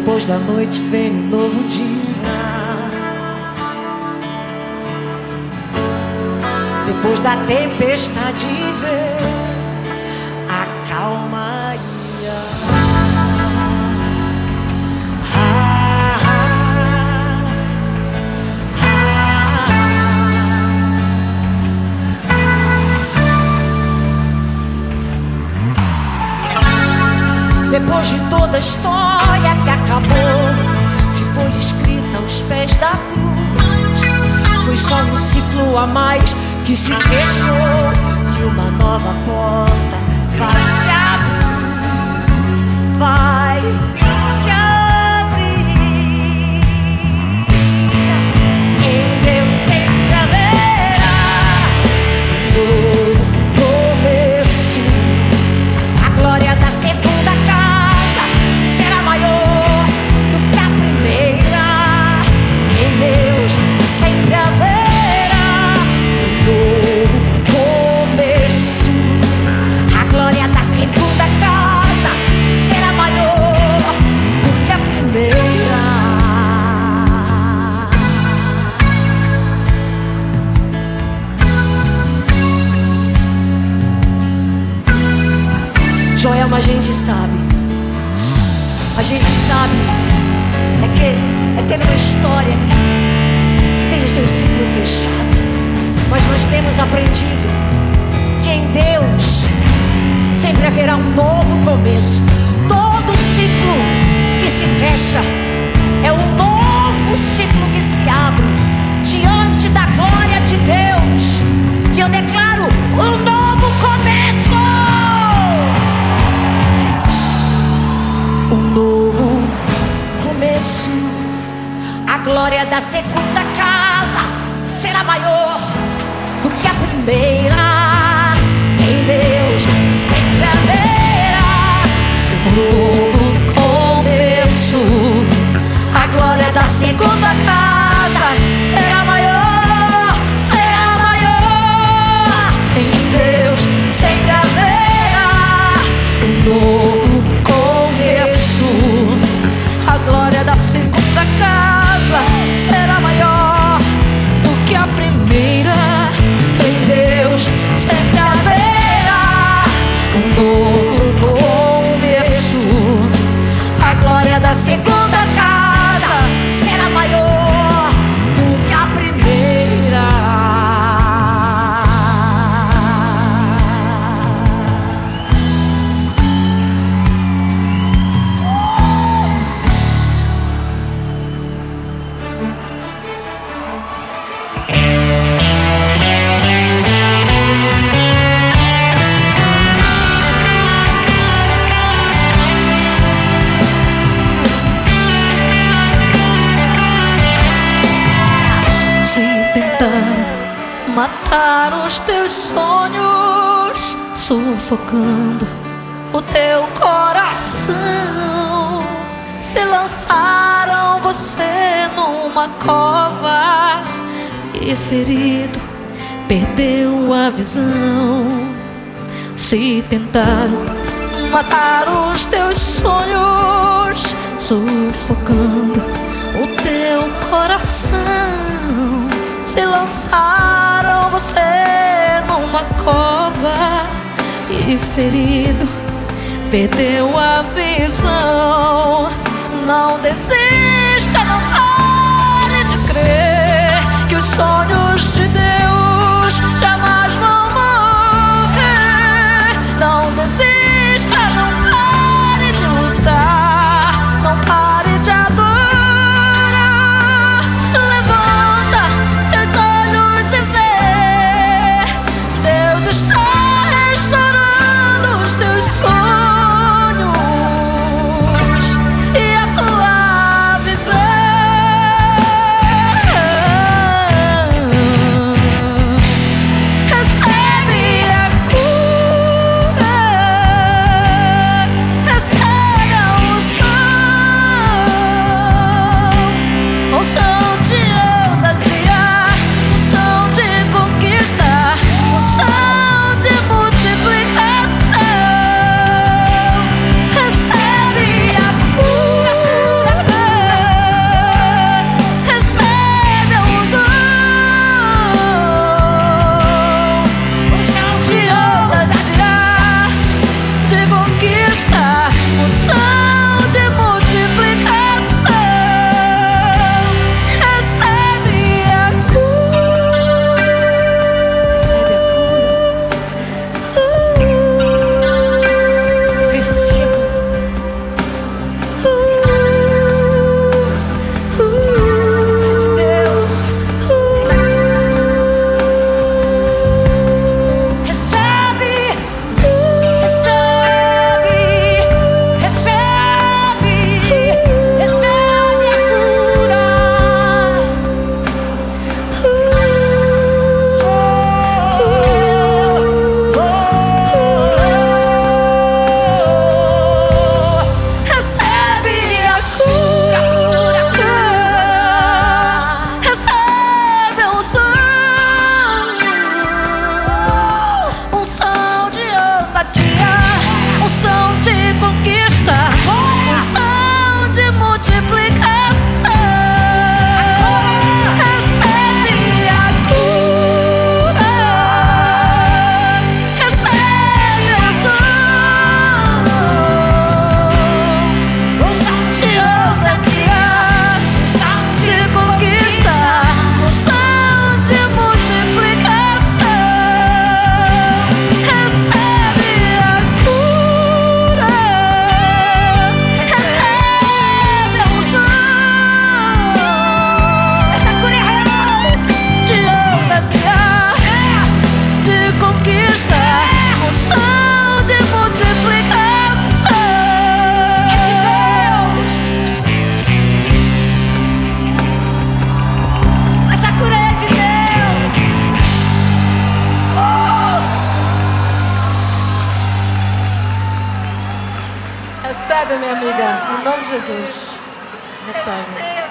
Depois da noite vem um novo dia. Depois da tempestade vem a calmaria. Depois de toda a história que acabou, se foi escrita aos pés da cruz, foi só um ciclo a mais que se fechou e uma nova porta vai se abrir, vai se abrir. Em Deus sempre haverá um novo começo. A glória da segunda casa será maior do que a primeira. Em Deus sempre haverá um novo começo. A glória da segunda casa será maior do que a primeira. Joelma, a gente sabe é ter uma história que tem o seu ciclo fechado, mas nós temos aprendido que em Deus sempre haverá um novo começo. Todo ciclo que se fecha é um novo ciclo que se abre diante da glória de Deus, e eu declaro um novo começo. Um novo começo. A glória da segunda casa será maior do que a primeira. Em Deus sempre haverá um novo começo. A glória da segunda casa será maior, será maior. Em Deus sempre haverá um novo começo. A glória da segunda casa será maior do que a primeira. Em Deus sempre haverá um novo começo. A glória da segunda casa será maior do que a primeira. Matar os teus sonhos, sufocando o teu coração. Se lançaram você numa cova e ferido perdeu a visão. Se tentaram matar os teus sonhos, sufocando o teu coração. Se lançaram você numa cova e ferido perdeu a visão. Não desista, não pare de crer que os sonhos de Deus jamais vão morrer. Não desista, não pare de lutar, não pare de adorar. Sonhos e a tua visão. conquista, unção de multiplicação. É de Deus. Essa cura é de Deus. Recebe, minha amiga, em nome de Jesus. Recebe.